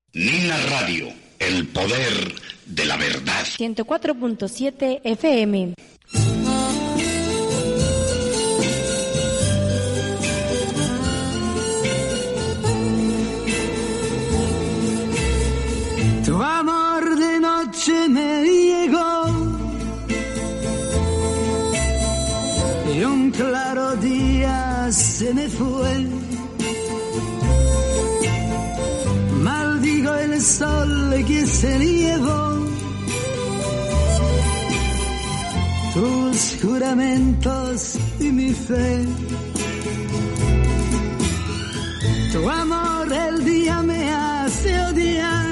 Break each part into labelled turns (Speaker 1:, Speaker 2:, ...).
Speaker 1: Nina Radio, el poder de la verdad.
Speaker 2: 104.7 FM.
Speaker 3: Tu amor de noche me llegó y un claro día se me fue. Maldigo el sol que se llevó tus juramentos y mi fe. Tu amor el día me hace odiar,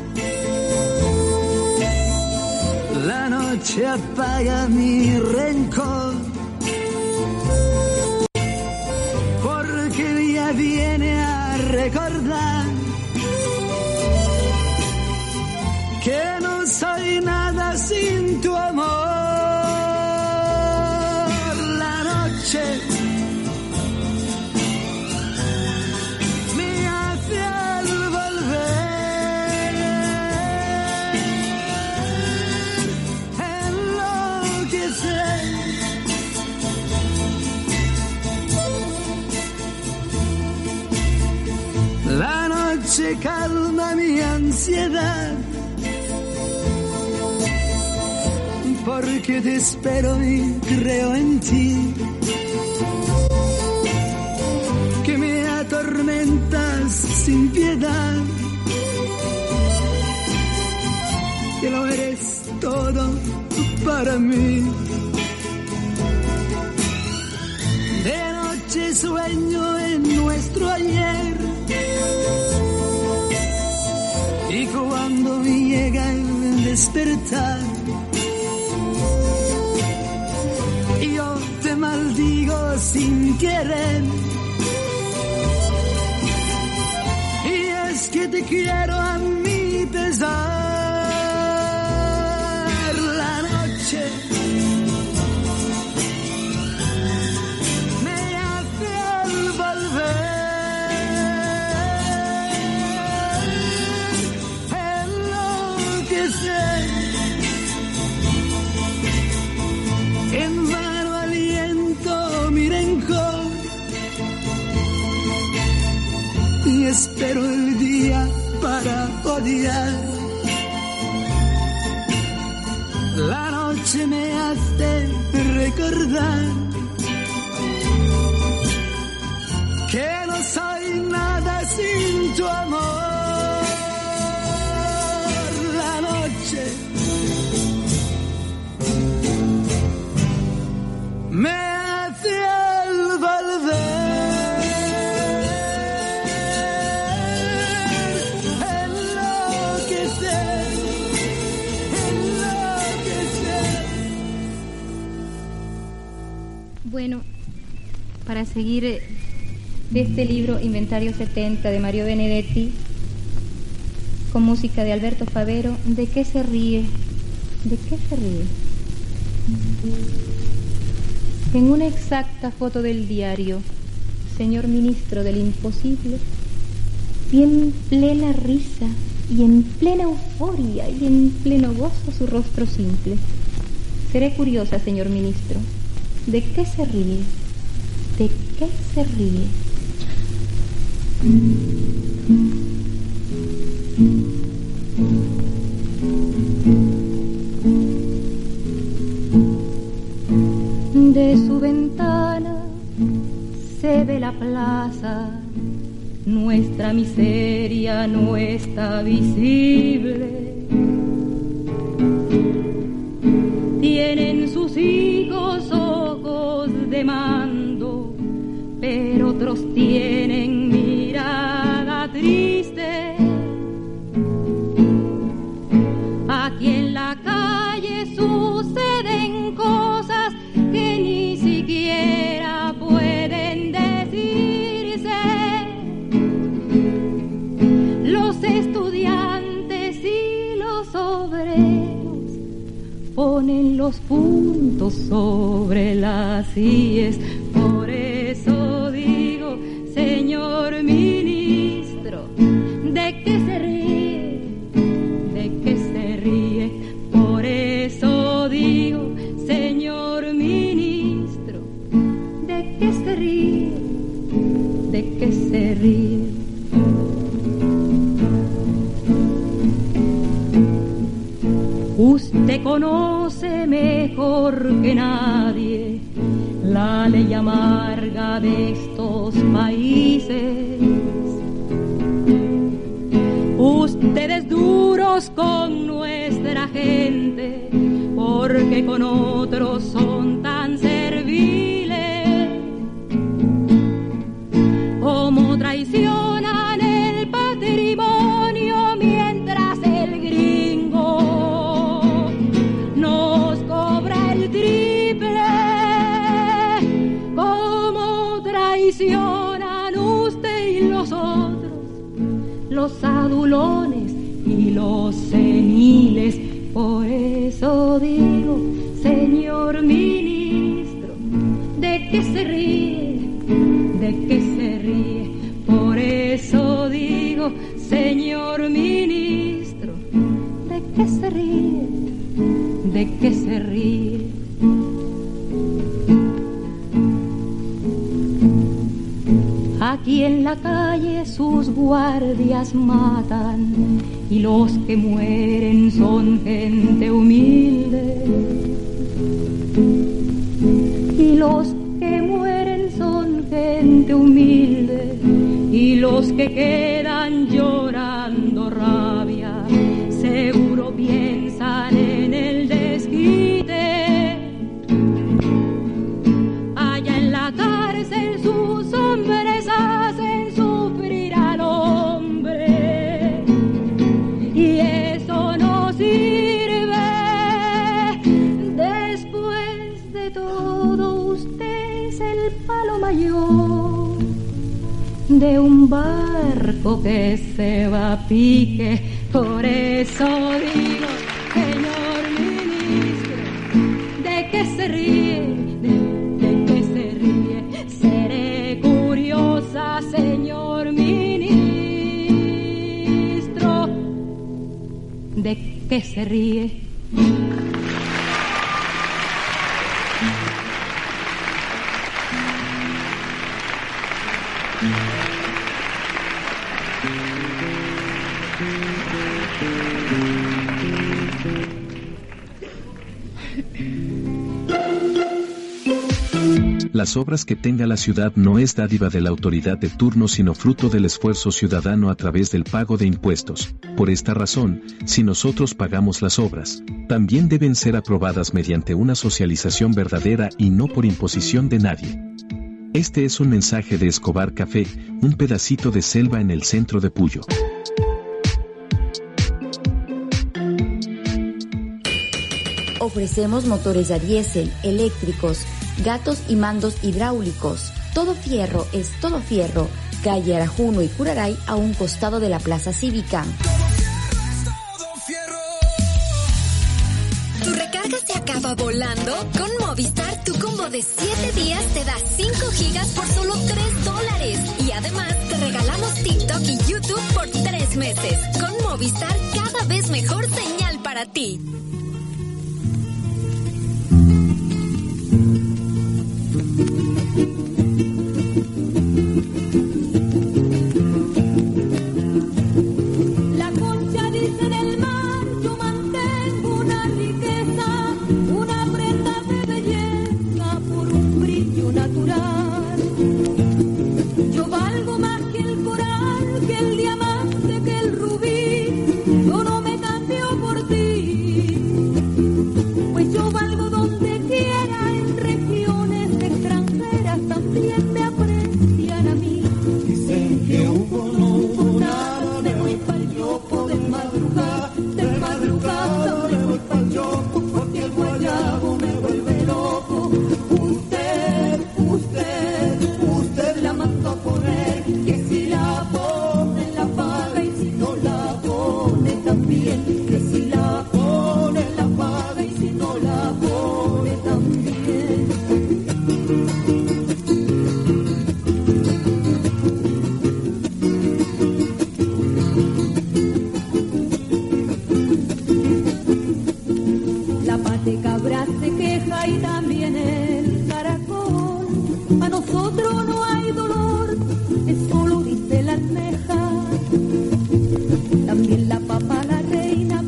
Speaker 3: la noche apaga mi rencor, porque el día viene a recordar que no soy nada sin tu amor. La noche me hace al volver enloquecer. La noche calma mi ansiedad, porque te espero y creo en ti, que me atormentas sin piedad, que lo eres todo para mí. De noche sueño en nuestro ayer, y cuando llega el despertar, yo te maldigo sin querer. Y es que te quiero a mi pesar. La noche me hace al volver enloquecer. En vano aliento mi rencor y espero el día para odiar. La noche me hace recordar que no soy nada sin tu amor. La noche me hace al volver enloquecer, enloquecer.
Speaker 4: Bueno, para seguir de este libro Inventario 70 de Mario Benedetti, con música de Alberto Favero, ¿de qué se ríe? ¿De qué se ríe? En una exacta foto del diario, señor ministro del imposible, y en plena risa, y en plena euforia, y en pleno gozo su rostro simple. Seré curiosa, señor ministro. ¿De qué se ríe? ¿De qué se ríe? De su ventana se ve la plaza, nuestra miseria no está visible. Tienen sus hijos ojos de mando, pero otros tienen mirada triste. Aquí en la calle suceden cosas que ni siquiera pueden decirse. Los estudiantes y los obreros ponen los puntos sobre las íes. Por eso digo, señor ministro, ¿de qué se ríe?
Speaker 5: Usted conoce mejor que nadie la ley amarga de estos países. Ustedes duros con nuestra gente, porque con otros son tan serviles. Como traicionan el patrimonio mientras el gringo nos cobra el triple. Como traicionan usted y los otros, los adulones y los seniles. Por eso digo, señor ministro, ¿de qué se ríe? ¿De qué se ríe? Por eso digo, señor ministro, ¿de qué se ríe? ¿De qué se ríe? Aquí en la calle sus guardias matan y los que mueren son gente humilde. Y los que mueren son gente humilde, y los que quedan llorando rabia seguro piensan en el desquite. Allá en la cárcel sus hombres hacen sufrir al hombre, y eso no sirve. Después de todo, usted es el palo mayor de un barco que se va a pique. Por eso digo, señor ministro, ¿de qué se ríe? ¿De qué se ríe? Seré curiosa, señor ministro, ¿de qué se ríe?
Speaker 6: Las obras que tenga la ciudad no es dádiva de la autoridad de turno, sino fruto del esfuerzo ciudadano a través del pago de impuestos. Por esta razón, si nosotros pagamos las obras, también deben ser aprobadas mediante una socialización verdadera y no por imposición de nadie. Este es un mensaje de Escobar Café, un pedacito de selva en el centro de Puyo.
Speaker 2: Ofrecemos motores a diésel, eléctricos, gatos y mandos hidráulicos. Todo fierro es todo fierro. Calle Arajuno y Curaray, a un costado de la Plaza Cívica.
Speaker 7: ¿Tu recarga se acaba volando? Con Movistar, tu combo de 7 días te da 5 gigas por solo $3. Y además, te regalamos TikTok y YouTube por 3 meses. Con Movistar, cada vez mejor señal para ti.
Speaker 5: La concha dice del mar, yo mantengo una riqueza, una prenda de belleza por un brillo natural. Yo valgo más que el coral, que el diamante, que el rubí. Yo no me cambio por ti, pues yo valgo donde quiera, en regiones extranjeras también me aprecian a mí.
Speaker 3: Dicen que un hubo nada, me voy pa'l yopo de madrugada me voy pa'l yopo, porque el guayabo me vuelve loco. Usted la mandó a poner, que si la pone la paga y si no la pone también, que si la pone la paga y si no la pone también.
Speaker 5: La pate cabra se queja y también el caracol. A nosotros no hay dolor, eso lo dice la almeja. También la papa, la reina,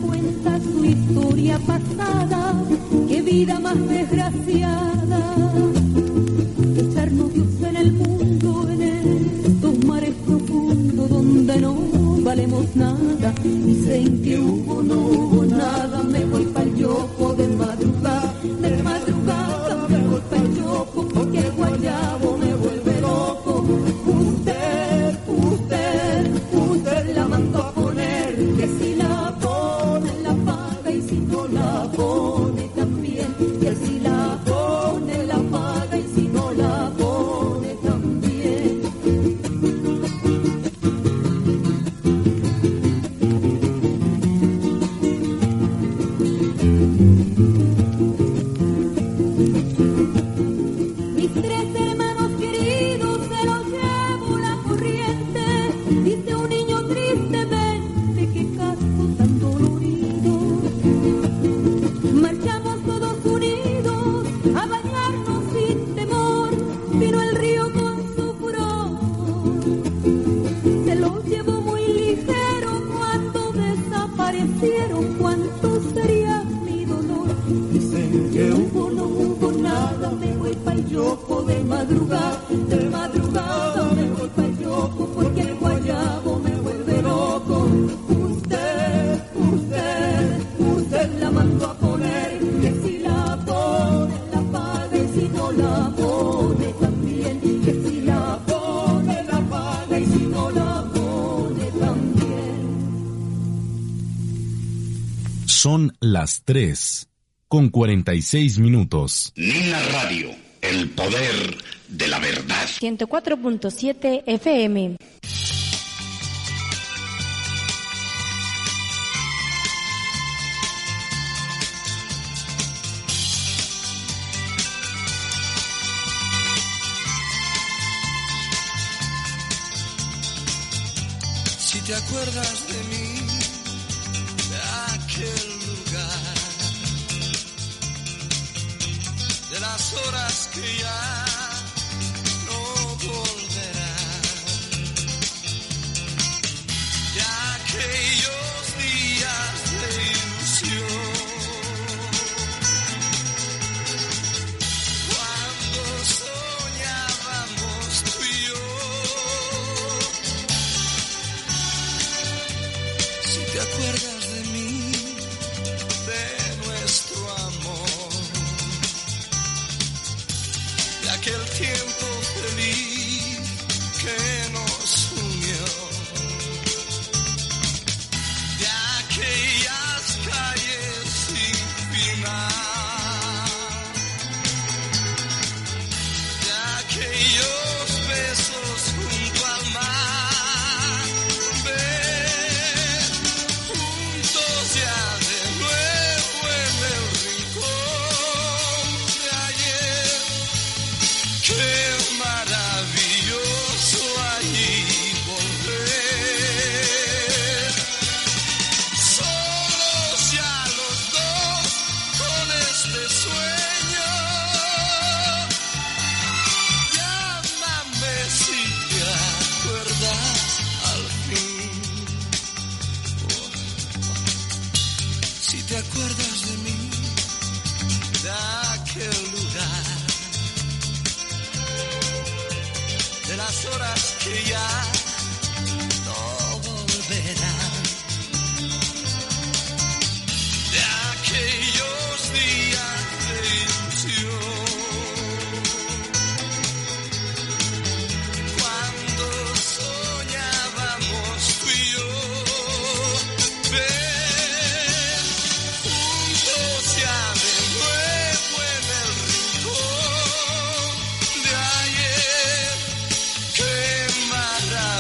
Speaker 3: madrugada. Dicen que hubo, no hubo nada, me voy pa'l yopo de madrugada me voy pa'l yopo, porque el guayabo me vuelve loco. Usted la mandó a poner, que si la pone la paga y si no la pone también, que si la pone la paga y si no la pone también. Mis tres hermanos queridos se los llevo la corriente, dice un niño tristemente, qué caso tan dolorido. Marchamos todos unidos a bañarnos sin temor, vino el río con su furor, se los llevó muy ligero cuando desaparecieron, cuánto sería mi dolor. Dicen que hubo, no hubo nada, me voy pa'l yopo de madrugada me voy pa'l yopo, porque el guayabo me vuelve loco. Usted la mandó a poner, que si la pone la paga y si no la pone también, que si la pone la paga y si no la pone también.
Speaker 8: Son las 3:46.
Speaker 1: Nina Radio, el poder de la verdad.
Speaker 2: 104.7 FM.
Speaker 9: Si te acuerdas de mí, de aquel lugar, de las horas que ya no volverán, de aquellos días de ilusión, cuando soñábamos tú y yo. Si te acuerdas de mí, de nuestro amor, de aquel tiempo feliz que nos unió, de aquellas calles sin final, de aquellos besos junto al mar, ven juntos ya de nuevo en el rincón de ayer. Qué maravilloso allí volver, solos ya los dos con este sueño. Llámame si te acuerdas al fin, si te acuerdas de mí, de aquel lugar, de las horas que ya no volverán, de aquellos días de ilusión, cuando soñábamos tú y yo. Ven juntos ya de nuevo en el rincón de ayer. Qué maravilloso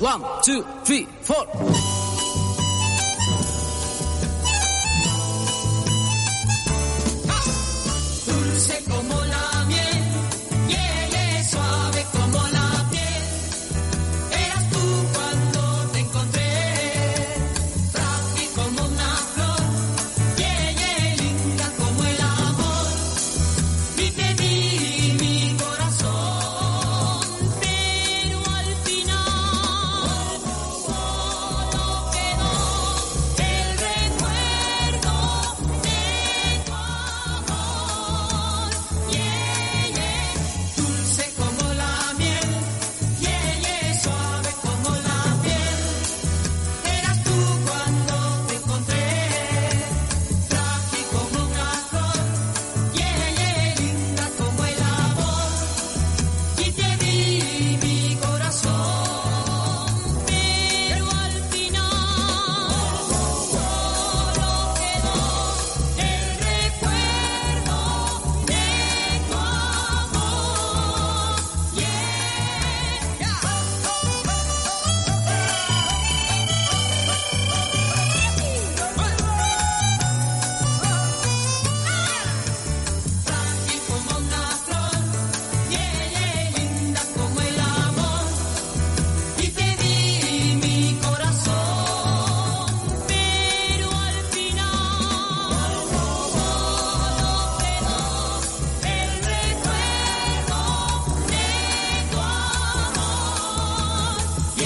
Speaker 10: 1, 2, 3, 4.
Speaker 3: Dulce como la miel, suave como la piel. Eras tú cuando te encontré, frágil como una flor, linda como el amor. Y te di mi corazón, pero al final solo quedó el recuerdo de tu amor. Dulce como la miel, suave como la piel. Eras tú cuando te encontré, frágil como una flor, linda como el amor. Y te di mi corazón, pero al final solo quedó el recuerdo de tu amor. Frágil como una flor, linda como el amor. Y te di mi corazón, pero al final solo quedó el recuerdo de tu amor.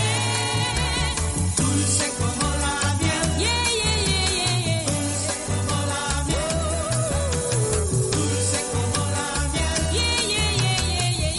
Speaker 3: Dulce como la miel, dulce como la miel, dulce como la miel.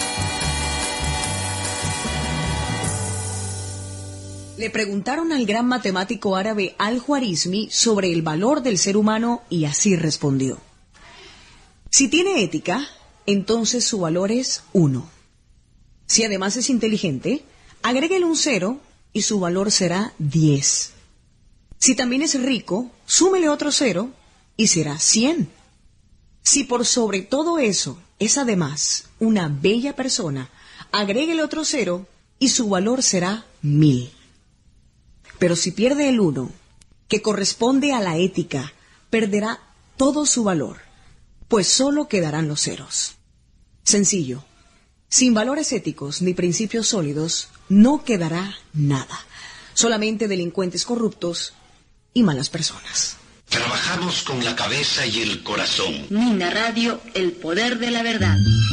Speaker 11: Le preguntaron al gran matemático árabe Al-Khwarizmi sobre el valor del ser humano y así respondió: si tiene ética, entonces su valor es 1. Si además es inteligente, agréguele un 0 y su valor será 10. Si también es rico, súmele otro 0 y será 100. Si por sobre todo eso es además una bella persona, agréguele otro 0 y su valor será 1000. Pero si pierde el 1, que corresponde a la ética, perderá todo su valor, pues solo quedarán los ceros. Sencillo. Sin valores éticos ni principios sólidos, no quedará nada. Solamente delincuentes corruptos y malas personas.
Speaker 1: Trabajamos con la cabeza y el corazón.
Speaker 12: Mina Radio, el poder de la verdad.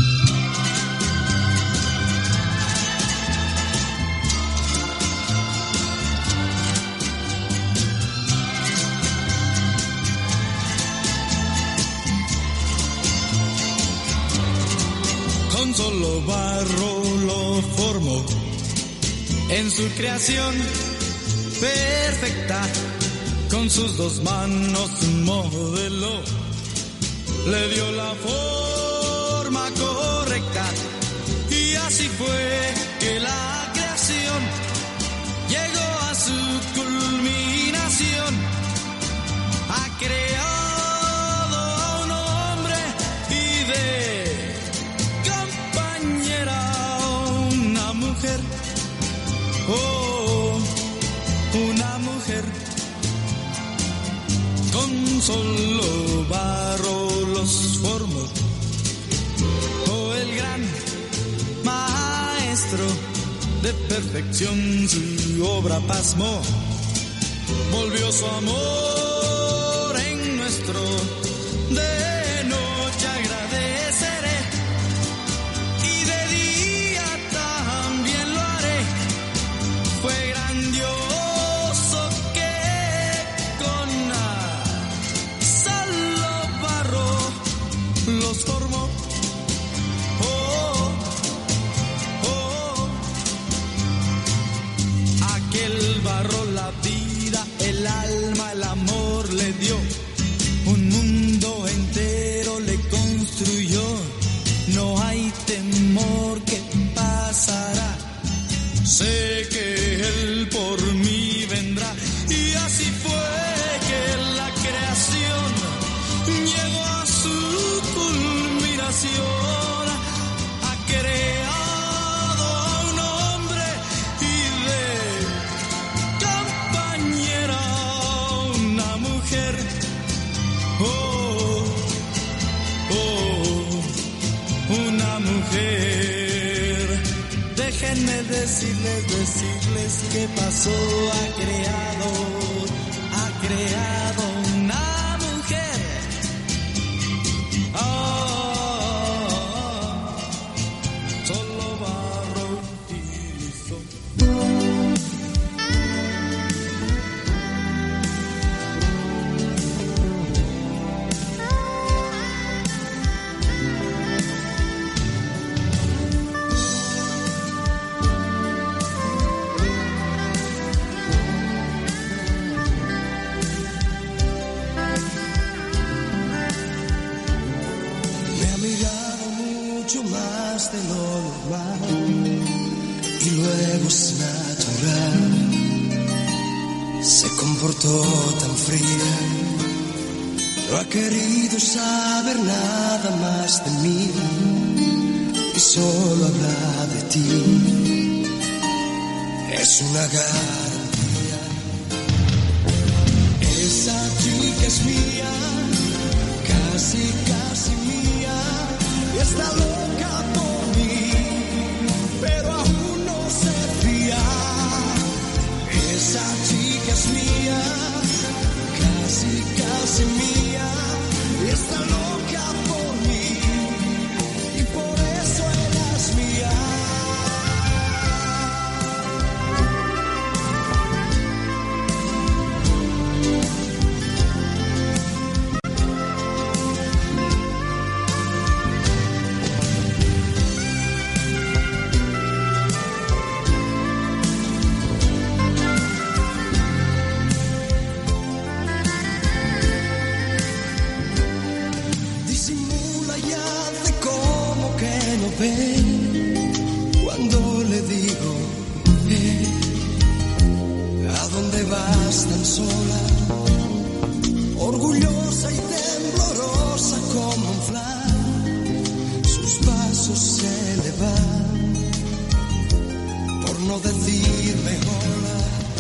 Speaker 13: Con solo barro lo formó en su creación perfecta, con sus dos manos modeló, le dio la forma correcta, y así fue que la creación llegó a su culminación. Ha creado a un hombre y de compañera una mujer. Oh, una mujer. Con solo barro los formó. Oh, el gran maestro de perfección su obra pasmó. Volvió su amor en nuestro. De noche agradeceré y de día también lo haré. Fue grandioso que con solo barro los formó. Oh, oh, aquel barro, la vida, el alma, el amor Una mujer. Déjenme decirles qué pasó. Ha creado una mujer. Solo barro utilizó. Más de lo normal y luego es natural. Se comportó tan fría, no ha querido saber nada más de mí y solo habla de ti. Es una garantía. Esa chica es mía, casi mía. Y está loca por mí, pero aún no se fía. Esa chica es mía, casi mía. Y está loca por mí, y por eso ella es mía. Cuando le digo, ¿a dónde vas tan sola? Orgullosa y temblorosa como un flan, sus pasos se le van, por no decirme hola.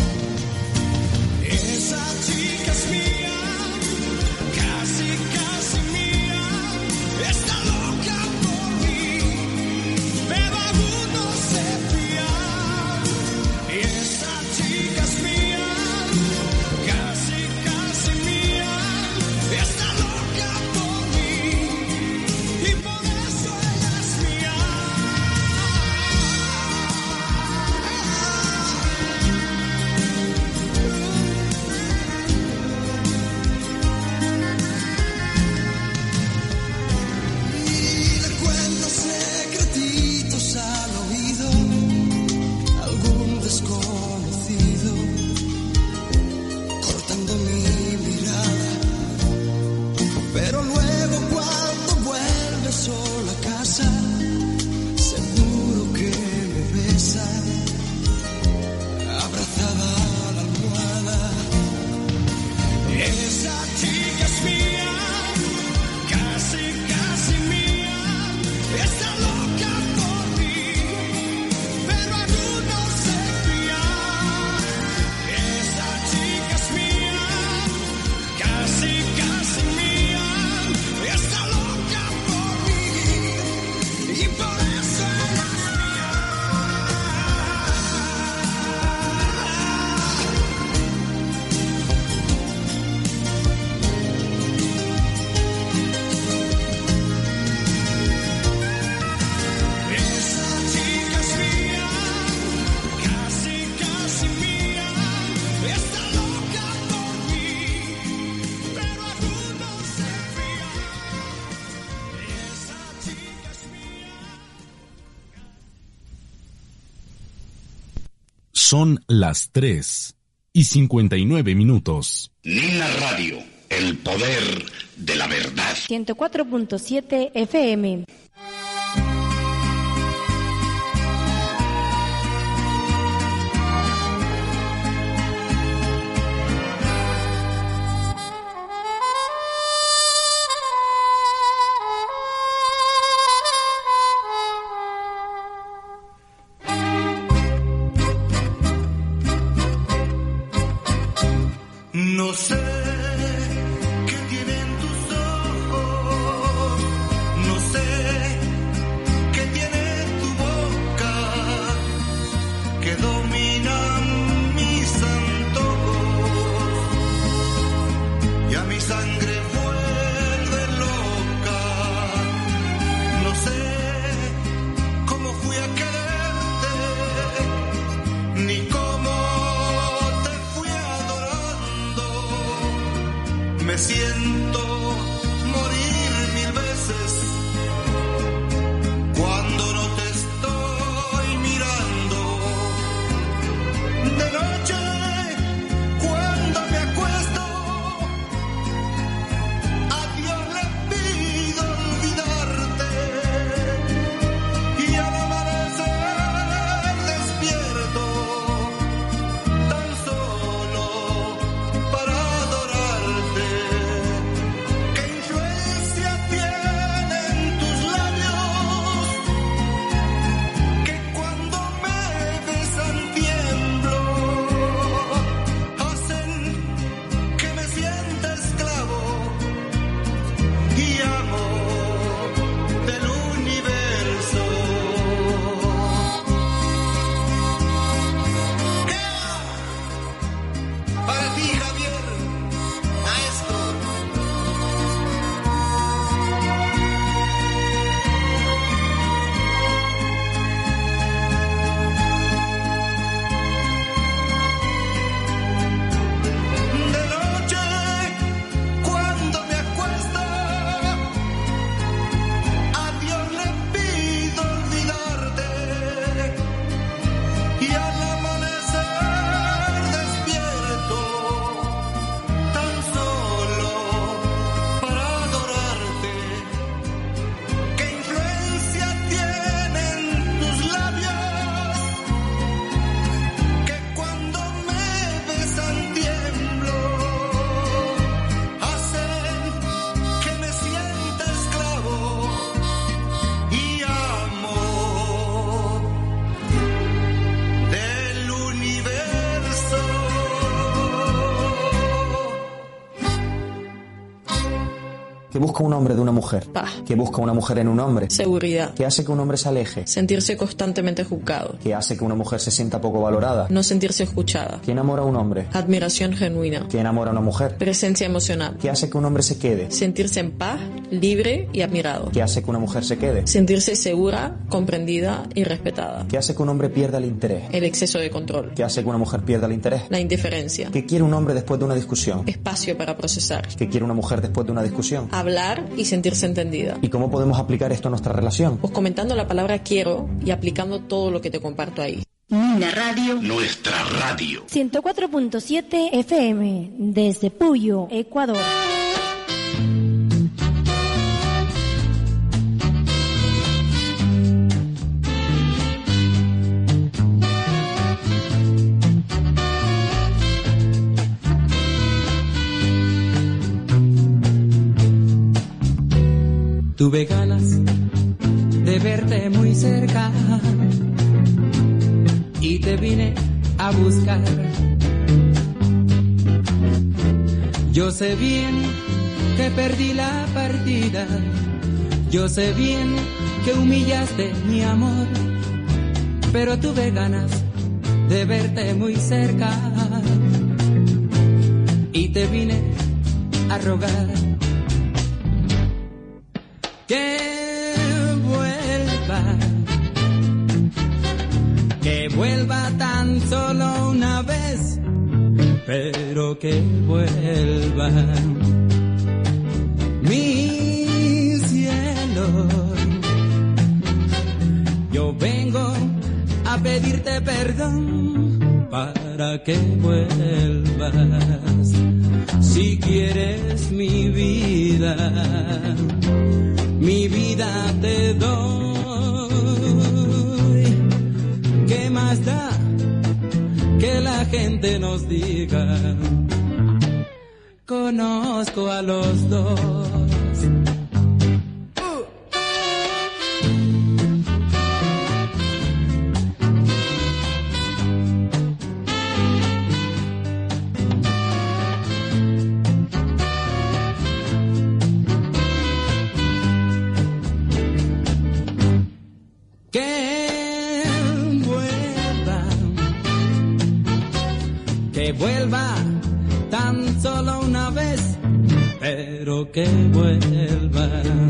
Speaker 13: Esa chica es mía, casi mía, está loca por mí. Pero aún no se fía. Y esa chica es mía, casi mía. Está loca por mí, y por eso ella es mía. Y le cuento secretitos al oído, algún desconocido, cortando mi mirada. Pero luego cuando vuelve sola a casa, seguro que me besa, abrazada a la almohada. Esa chica es mía, casi mía. Está loca por mí, pero aún no se fía. Esa chica es mía, casi mía. Está loca por mí, y por eso ella es mía. Esa chica es mía, casi mía. Está loca por mí, pero aún no se fía. Esa chica es mía.
Speaker 8: Son las 3:59.
Speaker 1: Nina Radio, el poder de la verdad.
Speaker 2: 104.7 FM.
Speaker 9: No sé qué tienen tus mi sangre vuelve loca. No sé cómo fui a quererte, ni cómo te fui adorando. Me siento morir 1000 veces cuando no te estoy mirando. De noche, cuando me acuesto, a Dios le pido olvidarte, y al amanecer despierto tan solo para adorarte. ¿Qué influencia tienen tus labios que cuando me besan tiemblo? Hacen que me sienta esclavo y amo del universo. Para ti, Javier, maestro. De noche, cuando me acuesto, a Dios le pido olvidarte, y al amanecer despierto tan solo para adorarte. ¿Qué influencia tienen tus labios que cuando me besan tiemblo? Hacen que me sienta esclavo y amo del universo.
Speaker 14: ¿Qué busca un hombre de una mujer?
Speaker 15: Paz.
Speaker 14: ¿Qué busca una mujer en un hombre?
Speaker 15: Seguridad.
Speaker 14: ¿Qué hace que un hombre se aleje?
Speaker 15: Sentirse constantemente juzgado.
Speaker 14: ¿Qué hace que una mujer se sienta poco valorada?
Speaker 15: No sentirse escuchada.
Speaker 14: ¿Qué enamora a un hombre?
Speaker 15: Admiración genuina.
Speaker 14: ¿Qué enamora a una mujer?
Speaker 15: Presencia emocional.
Speaker 14: ¿Qué hace que un hombre se quede?
Speaker 15: Sentirse en paz, libre y admirado.
Speaker 14: ¿Qué hace que una mujer se quede?
Speaker 15: Sentirse segura, comprendida y respetada.
Speaker 14: ¿Qué hace que un hombre pierda el interés?
Speaker 15: El exceso de control.
Speaker 14: ¿Qué hace que una mujer pierda el interés?
Speaker 15: La indiferencia.
Speaker 14: ¿Qué quiere un hombre después de una discusión?
Speaker 15: Espacio para procesar.
Speaker 14: ¿Qué quiere una mujer después de una discusión?
Speaker 15: Hablar y sentirse entendida.
Speaker 14: ¿Y cómo podemos aplicar esto a nuestra relación?
Speaker 15: Pues comentando la palabra quiero y aplicando todo lo que te comparto ahí.
Speaker 12: La radio.
Speaker 1: Nuestra radio.
Speaker 2: 104.7 FM desde Puyo, Ecuador.
Speaker 16: Tuve ganas de verte muy cerca y te vine a buscar. Yo sé bien que perdí la partida, yo sé bien que humillaste mi amor, pero tuve ganas de verte muy cerca y te vine a rogar. Que vuelva tan solo una vez, pero que vuelva mi cielo. Yo vengo a pedirte perdón para que vuelvas, si quieres mi vida te doy. ¿Qué más da que la gente nos diga? Conozco a los dos. Que vuelva tan solo una vez, quiero que vuelvan.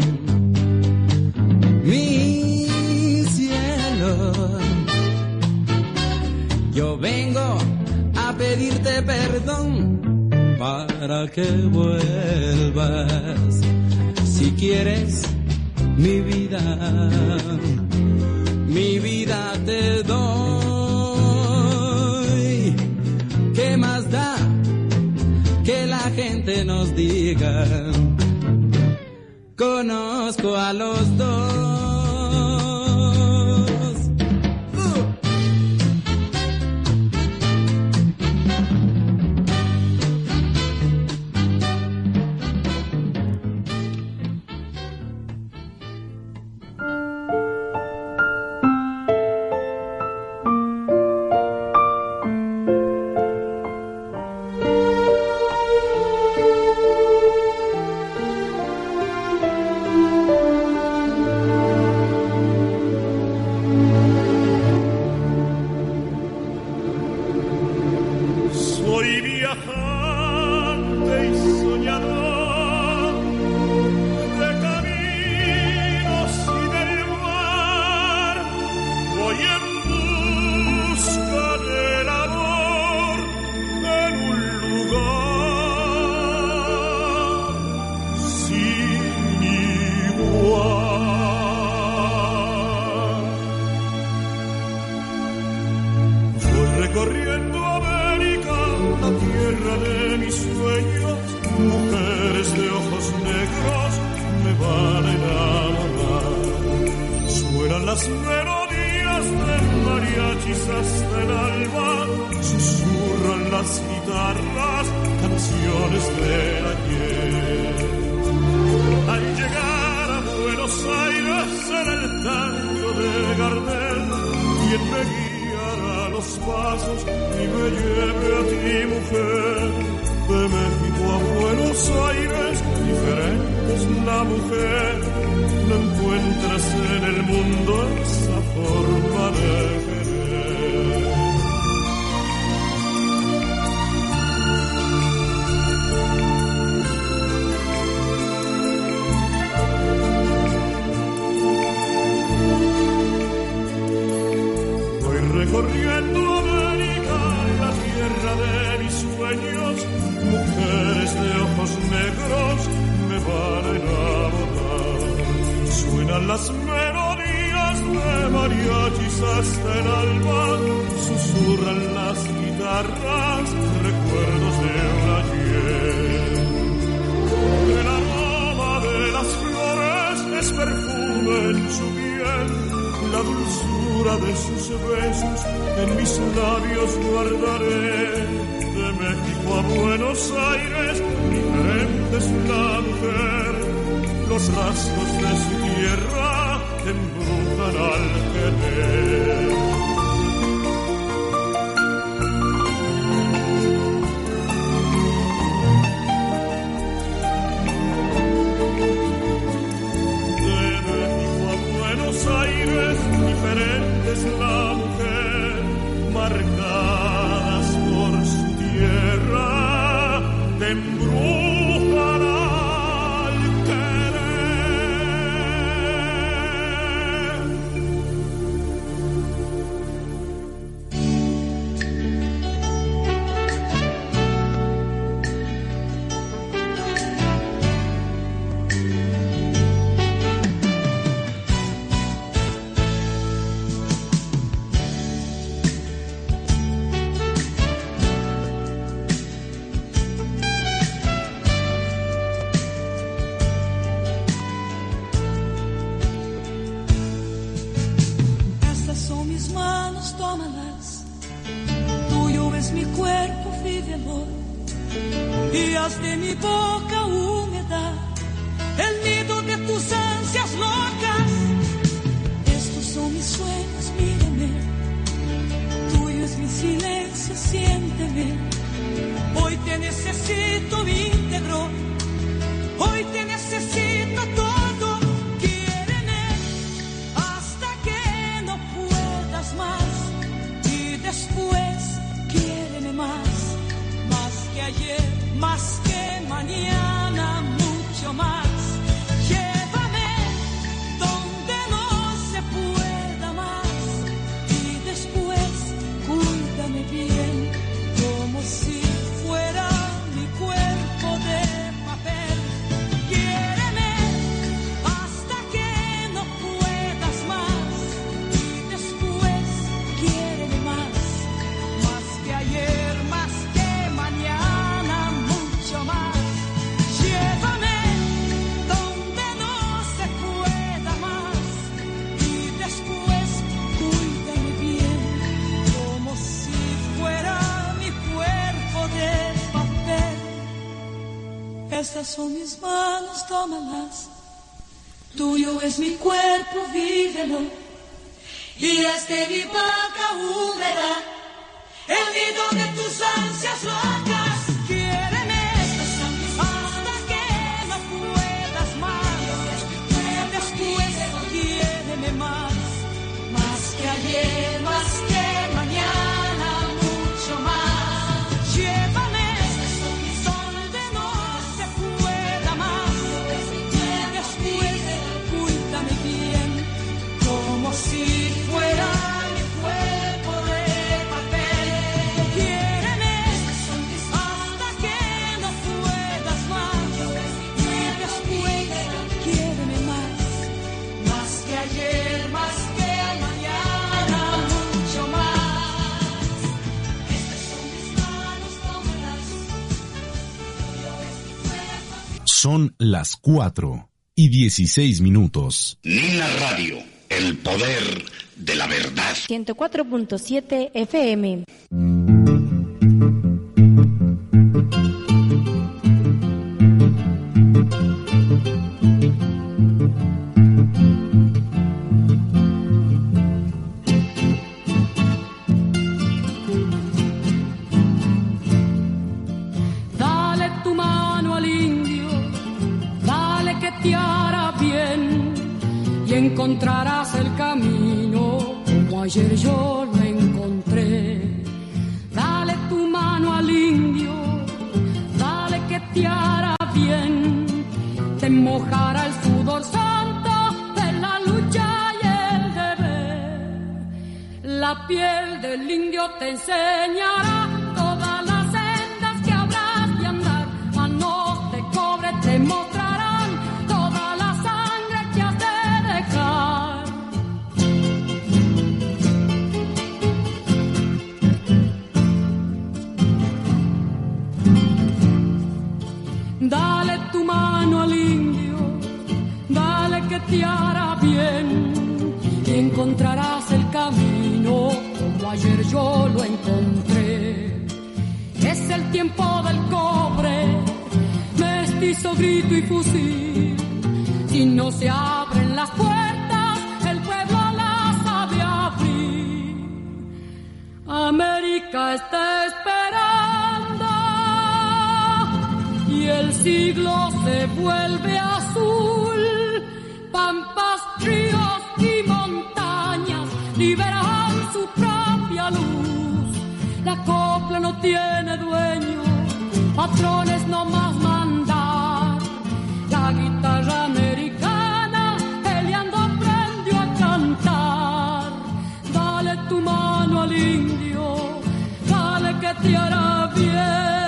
Speaker 16: Mi cielo, yo vengo a pedirte perdón para que vuelvas. Si quieres mi vida te doy. ¿Qué más da que la gente nos diga? Conozco a los dos.
Speaker 3: Más que ayer, más que mañana. Estas son mis manos, tómalas. Tuyo es mi cuerpo, vívelo. Y este mi boca húmeda, el nido de tus ansias locas. Quiéreme hasta que no puedas más. Después quiéreme más que ayer, más que mañana, mucho más. Llévame donde no se pueda más. Después cuídame bien, como si fuera mi cuerpo de papel. Quiéreme hasta que no puedas más. Después quiéreme más que ayer, más que mañana, mucho más. Estas son mis manos, tómalas.
Speaker 8: Son las 4:16.
Speaker 1: Nina Radio, el poder de la verdad.
Speaker 2: 104.7 FM.
Speaker 3: Dale tu mano al indio, dale que te hará bien y encontrarás el camino como ayer yo lo encontré. Dale tu mano al indio, dale que te hará bien, te mojará el sudor santo de la lucha y el deber. La piel del indio te enseñará todas las sendas que habrás de andar, manos de cobre te mostrarán toda la sangre que has de dejar. Dale tu mano al indio, dale que te hará bien y encontrarás el camino como ayer yo lo encontré. Es el tiempo del cobre, mestizo, grito y fusil. Si no se abren las puertas, el pueblo las sabe abrir. América está esperando y el siglo se vuelve azul. Pampas, ríos y montañas liberan su propia luz. La copla no tiene dueño, patrones no más mandar. La guitarra americana peleando aprendió a cantar. Dale tu mano al indio, dale que te hará bien.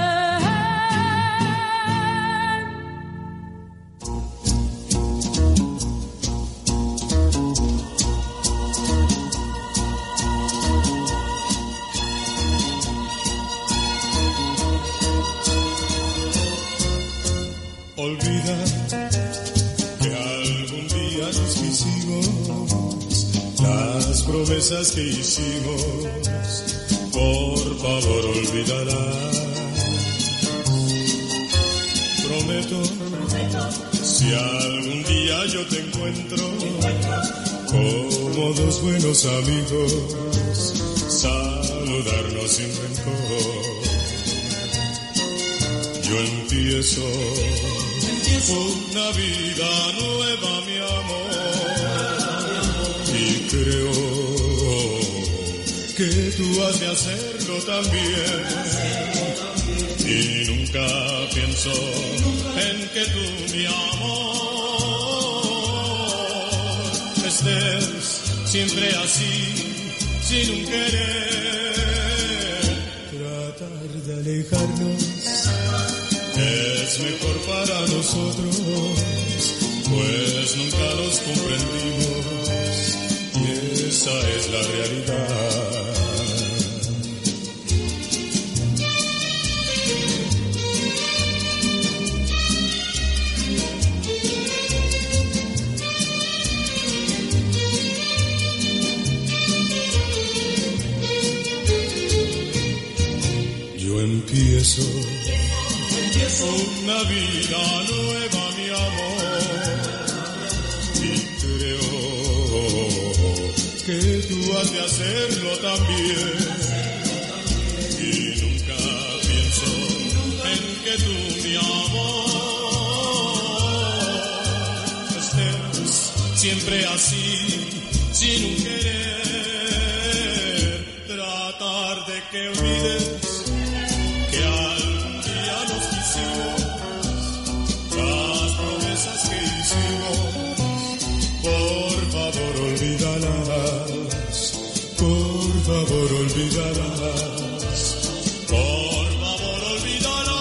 Speaker 9: Olvida que algún día nos quisimos, las promesas que hicimos, por favor olvídalas. Prometo, si algún día yo te encuentro, como dos buenos amigos, saludarnos sin rencor. Yo empiezo una vida nueva, mi amor, y creo que tú has de hacerlo también. Y nunca pienso en que tú, mi amor, estés siempre así, sin un querer. Tratar de alejarnos es mejor para nosotros, pues nunca nos comprendimos y esa es la realidad. Yo empiezo una vida nueva, mi amor, y creo que tú has de hacerlo también, y nunca pienso en que tú, mi amor, estés siempre así, sin un querer, tratar de que olvides que algún día nos quisimos, las promesas que hicimos, por favor olvídalas, por favor olvídalas, por favor olvídalas.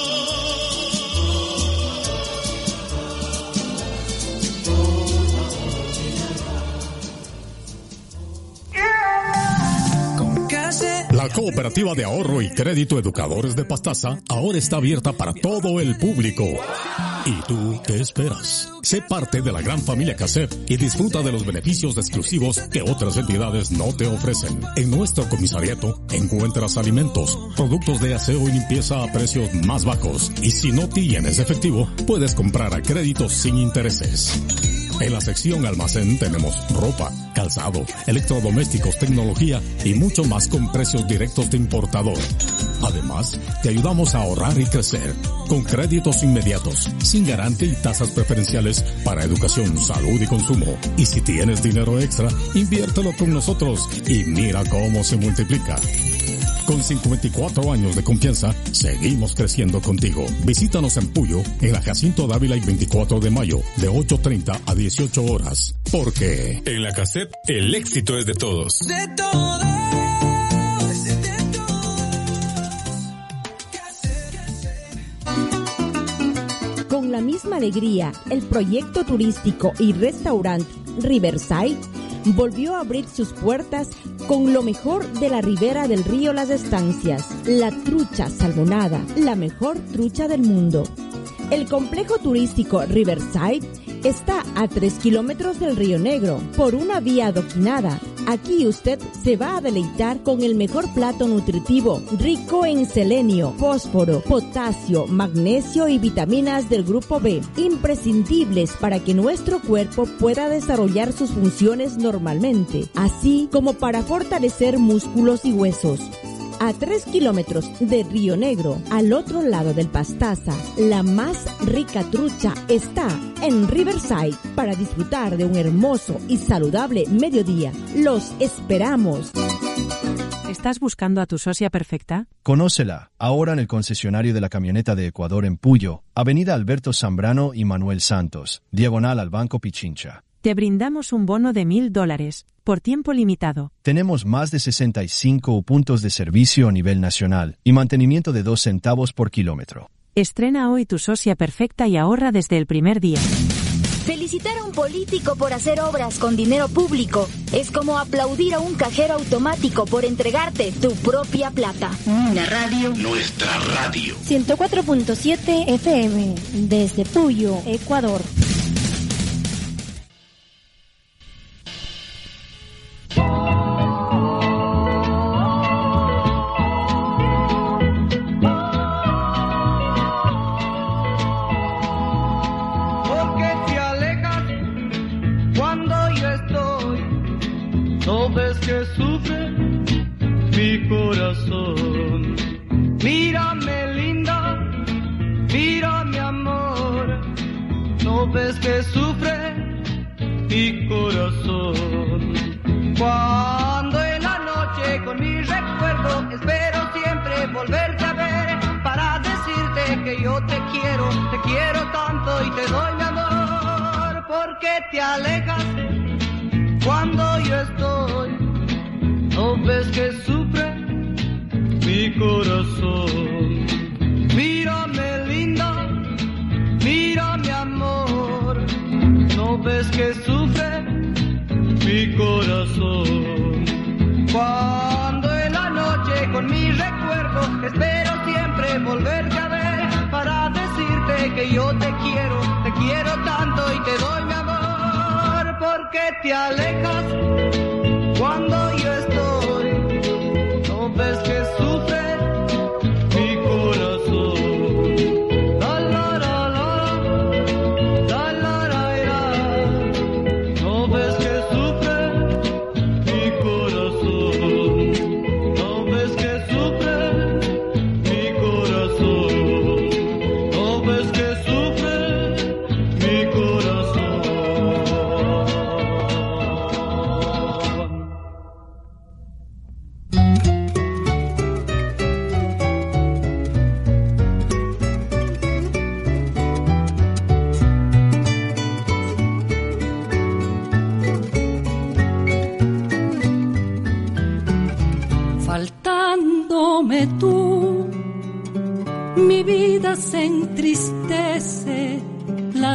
Speaker 17: La Cooperativa de Ahorro y Crédito Educadores de Pastaza ahora está abierta para todo el público. ¿Y tú qué esperas? Sé parte de la gran familia CASEP y disfruta de los beneficios exclusivos que otras entidades no te ofrecen. En nuestro comisariato encuentras alimentos, productos de aseo y limpieza a precios más bajos. Y si no tienes efectivo, puedes comprar a crédito sin intereses. En la sección almacén tenemos ropa, calzado, electrodomésticos, tecnología y mucho más con precios directos de importador. Además, te ayudamos a ahorrar y crecer con créditos inmediatos, sin garantía y tasas preferenciales para educación, salud y consumo. Y si tienes dinero extra, inviértelo con nosotros y mira cómo se multiplica. Con 54 años de confianza, seguimos creciendo contigo. Visítanos en Puyo, en la Jacinto Dávila y 24 de mayo, de 8:30 a 18 horas. Porque
Speaker 18: en la CASEP, el éxito es de todos.
Speaker 3: De todos.
Speaker 19: Con la misma alegría, el proyecto turístico y restaurante Riverside volvió a abrir sus puertas con lo mejor de la ribera del río Las Estancias, la trucha salmonada, la mejor trucha del mundo. El complejo turístico Riverside está a 3 kilómetros del Río Negro por una vía adoquinada. Aquí usted se va a deleitar con el mejor plato nutritivo, rico en selenio, fósforo, potasio, magnesio y vitaminas del grupo B, imprescindibles para que nuestro cuerpo pueda desarrollar sus funciones normalmente, así como para fortalecer músculos y huesos. A 3 kilómetros de Río Negro, al otro lado del Pastaza, la más rica trucha está en Riverside. Para disfrutar de un hermoso y saludable mediodía, los esperamos.
Speaker 20: ¿Estás buscando a tu socia perfecta?
Speaker 21: Conócela ahora en el concesionario de la camioneta de Ecuador en Puyo, Avenida Alberto Zambrano y Manuel Santos, diagonal al Banco Pichincha.
Speaker 20: Te brindamos un bono de $1,000 por tiempo limitado.
Speaker 21: Tenemos más de 65 puntos de servicio a nivel nacional y mantenimiento de 2 centavos por kilómetro.
Speaker 20: Estrena hoy tu socia perfecta y ahorra desde el primer día.
Speaker 2: Felicitar a un político por hacer obras con dinero público es como aplaudir a un cajero automático por entregarte tu propia plata.
Speaker 12: La radio.
Speaker 1: Nuestra radio.
Speaker 4: 104.7 FM, desde Puyo, Ecuador.
Speaker 3: ¿No ves que sufre mi corazón? Mírame linda, mira mi amor. ¿No ves que sufre mi corazón? Cuando en la noche con mi recuerdo espero siempre volverte a ver para decirte que yo te quiero tanto y te doy mi amor. Porque te alejas cuando yo estoy, ¿no ves que sufre mi corazón? Mírame linda, mira mi amor, ¿no ves que sufre mi corazón? Cuando en la noche con mi recuerdo espero siempre volverte a ver para decirte que yo te quiero tanto y te doy mi amor. Porque te alejas cuando yo estoy, ¿no ves que sufre mi corazón?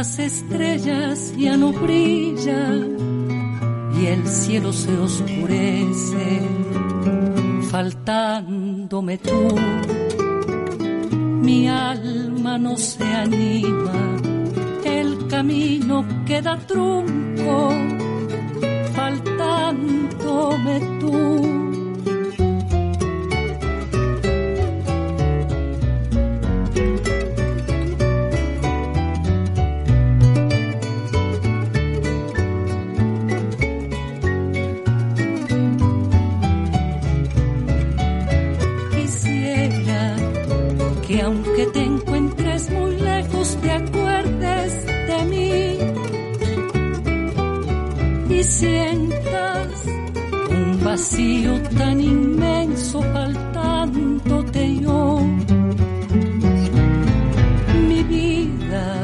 Speaker 6: las estrellas ya no brillan y el cielo se oscurece, faltándome tú. Mi alma no se anima, el camino queda trunco, faltándome tú. Que aunque te encuentres muy lejos te acuerdes de mí y sientas un vacío tan inmenso faltándote yo. Mi vida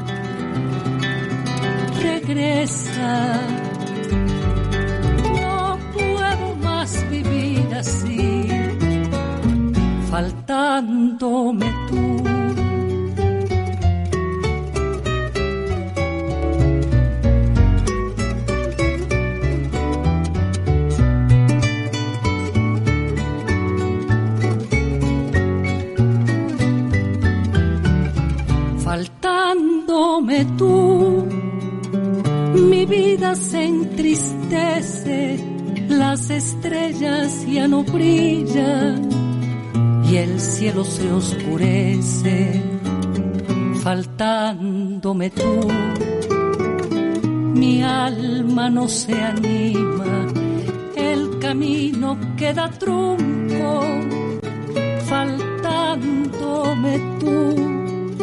Speaker 6: regresa, no puedo más vivir así, faltándome tú. Faltándome tú, mi vida se entristece, las estrellas ya no brillan y el cielo se oscurece, faltándome tú. Mi alma no se anima, el camino queda trunco, faltándome tú.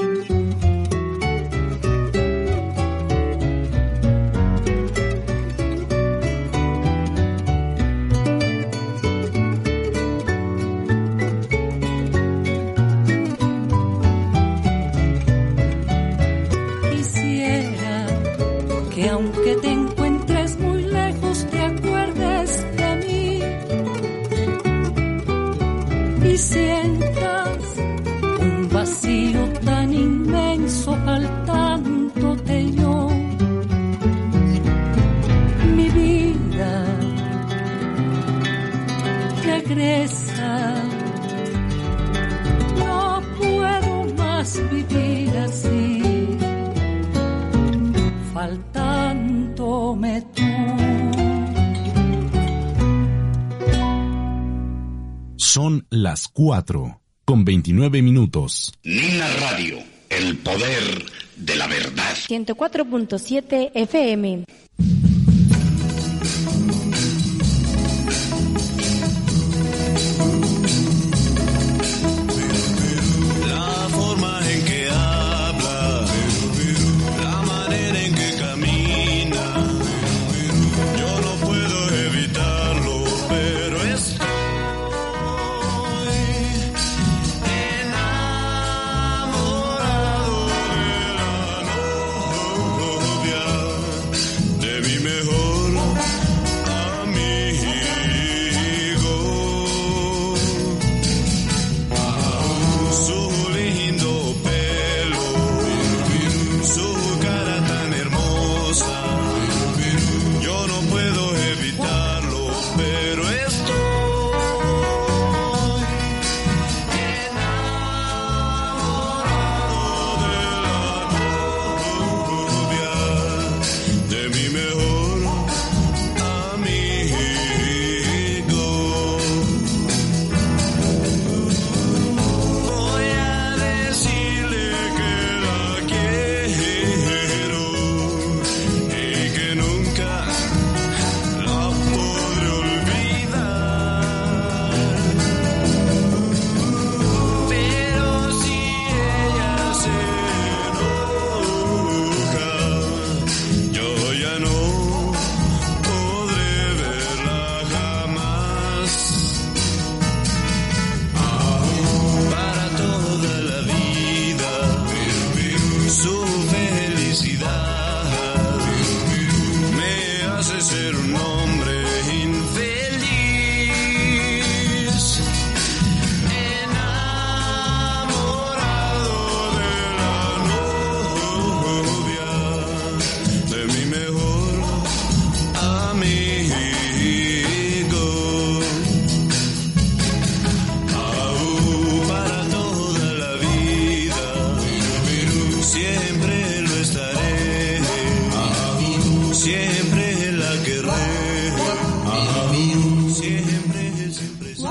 Speaker 6: Que aunque te encuentres muy lejos te acuerdes de mí y sientas un vacío tan inmenso faltándote yo. Mi vida regresa, no puedo más vivir así, faltándome tú.
Speaker 8: Son las 4:29.
Speaker 1: Nina Radio, el poder de la verdad.
Speaker 2: 104.7 FM.
Speaker 13: La forma en que habla, la manera en que camina, yo no puedo evitarlo, pero estoy enamorado de la novia de mi mejor amigo. Su lindo pelo, su cara tan hermosa,
Speaker 9: siempre la querré. Amiga mío, siempre, siempre, siempre.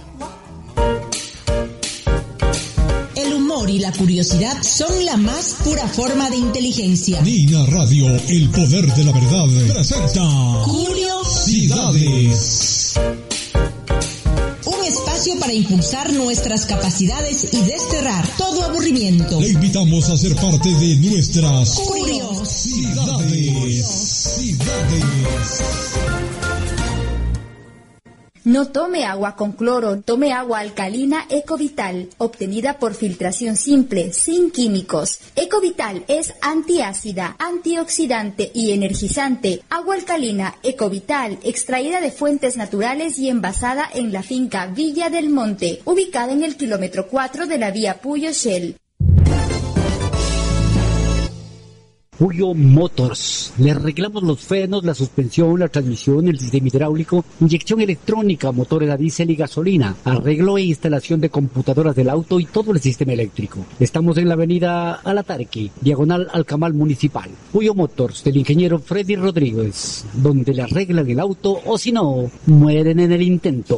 Speaker 7: El humor y la curiosidad son la más pura forma de inteligencia.
Speaker 22: Nina Radio, el poder de la verdad, presenta
Speaker 7: Curiosidades. Un espacio para impulsar nuestras capacidades y desterrar todo aburrimiento.
Speaker 22: Le invitamos a ser parte de nuestras
Speaker 7: Curiosidades.
Speaker 2: No tome agua con cloro, tome agua alcalina Ecovital, obtenida por filtración simple, sin químicos. Ecovital es antiácida, antioxidante y energizante. Agua alcalina Ecovital, extraída de fuentes naturales y envasada en la finca Villa del Monte, ubicada en el kilómetro 4 de la vía Puyo-Shell.
Speaker 23: Puyo Motors. Le arreglamos los frenos, la suspensión, la transmisión, el sistema hidráulico, inyección electrónica, motores a diésel y gasolina, arreglo e instalación de computadoras del auto y todo el sistema eléctrico. Estamos en la avenida Alatarqui, diagonal al Camal Municipal. Puyo Motors, del ingeniero Freddy Rodríguez, donde le arreglan el auto o si no, mueren en el intento.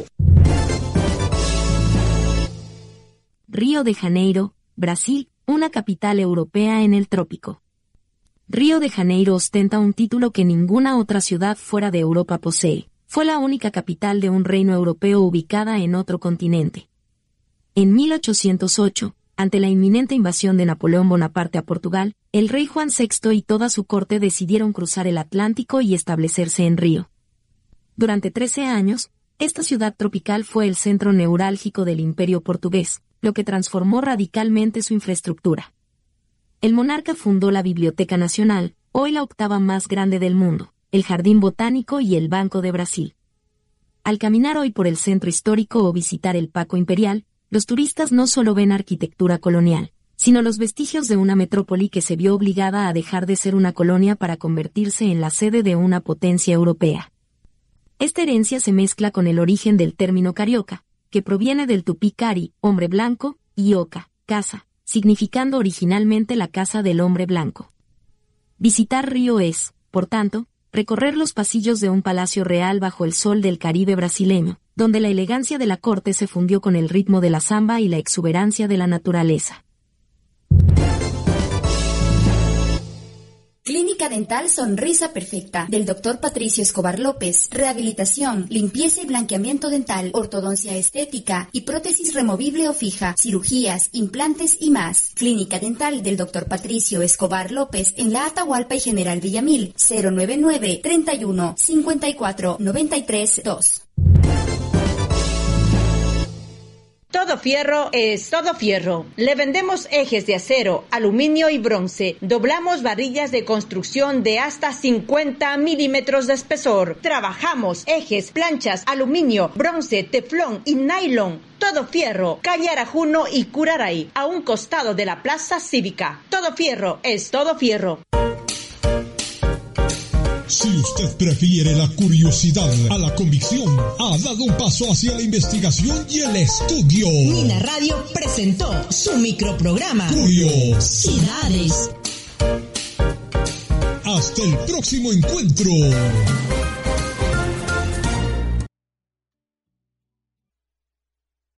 Speaker 24: Río de Janeiro, Brasil, una capital europea en el trópico. Río de Janeiro ostenta un título que ninguna otra ciudad fuera de Europa posee. Fue la única capital de un reino europeo ubicada en otro continente. En 1808, ante la inminente invasión de Napoleón Bonaparte a Portugal, el rey Juan VI y toda su corte decidieron cruzar el Atlántico y establecerse en Río. Durante 13 años, esta ciudad tropical fue el centro neurálgico del Imperio portugués, lo que transformó radicalmente su infraestructura. El monarca fundó la Biblioteca Nacional, hoy la octava más grande del mundo, el Jardín Botánico y el Banco de Brasil. Al caminar hoy por el centro histórico o visitar el Paço Imperial, los turistas no solo ven arquitectura colonial, sino los vestigios de una metrópoli que se vio obligada a dejar de ser una colonia para convertirse en la sede de una potencia europea. Esta herencia se mezcla con el origen del término carioca, que proviene del tupí cari, hombre blanco, y oca, casa, significando originalmente la casa del hombre blanco. Visitar Río es, por tanto, recorrer los pasillos de un palacio real bajo el sol del Caribe brasileño, donde la elegancia de la corte se fundió con el ritmo de la samba y la exuberancia de la naturaleza.
Speaker 2: Clínica Dental Sonrisa Perfecta, del Dr. Patricio Escobar López. Rehabilitación, limpieza y blanqueamiento dental, ortodoncia estética y prótesis removible o fija, cirugías, implantes y más. Clínica Dental del Dr. Patricio Escobar López en la Atahualpa y General Villamil, 099 31 54 93 2.
Speaker 25: Todo fierro es todo fierro. Le vendemos ejes de acero, aluminio y bronce. Doblamos varillas de construcción de hasta 50 milímetros de espesor. Trabajamos ejes, planchas, aluminio, bronce, teflón y nylon. Todo fierro, calle Arajuno y Curaray, a un costado de la Plaza Cívica. Todo fierro es todo fierro.
Speaker 22: Si usted prefiere la curiosidad a la convicción, ha dado un paso hacia la investigación y el estudio.
Speaker 7: Nina Radio presentó su microprograma
Speaker 22: Curiosidades. Hasta el próximo encuentro.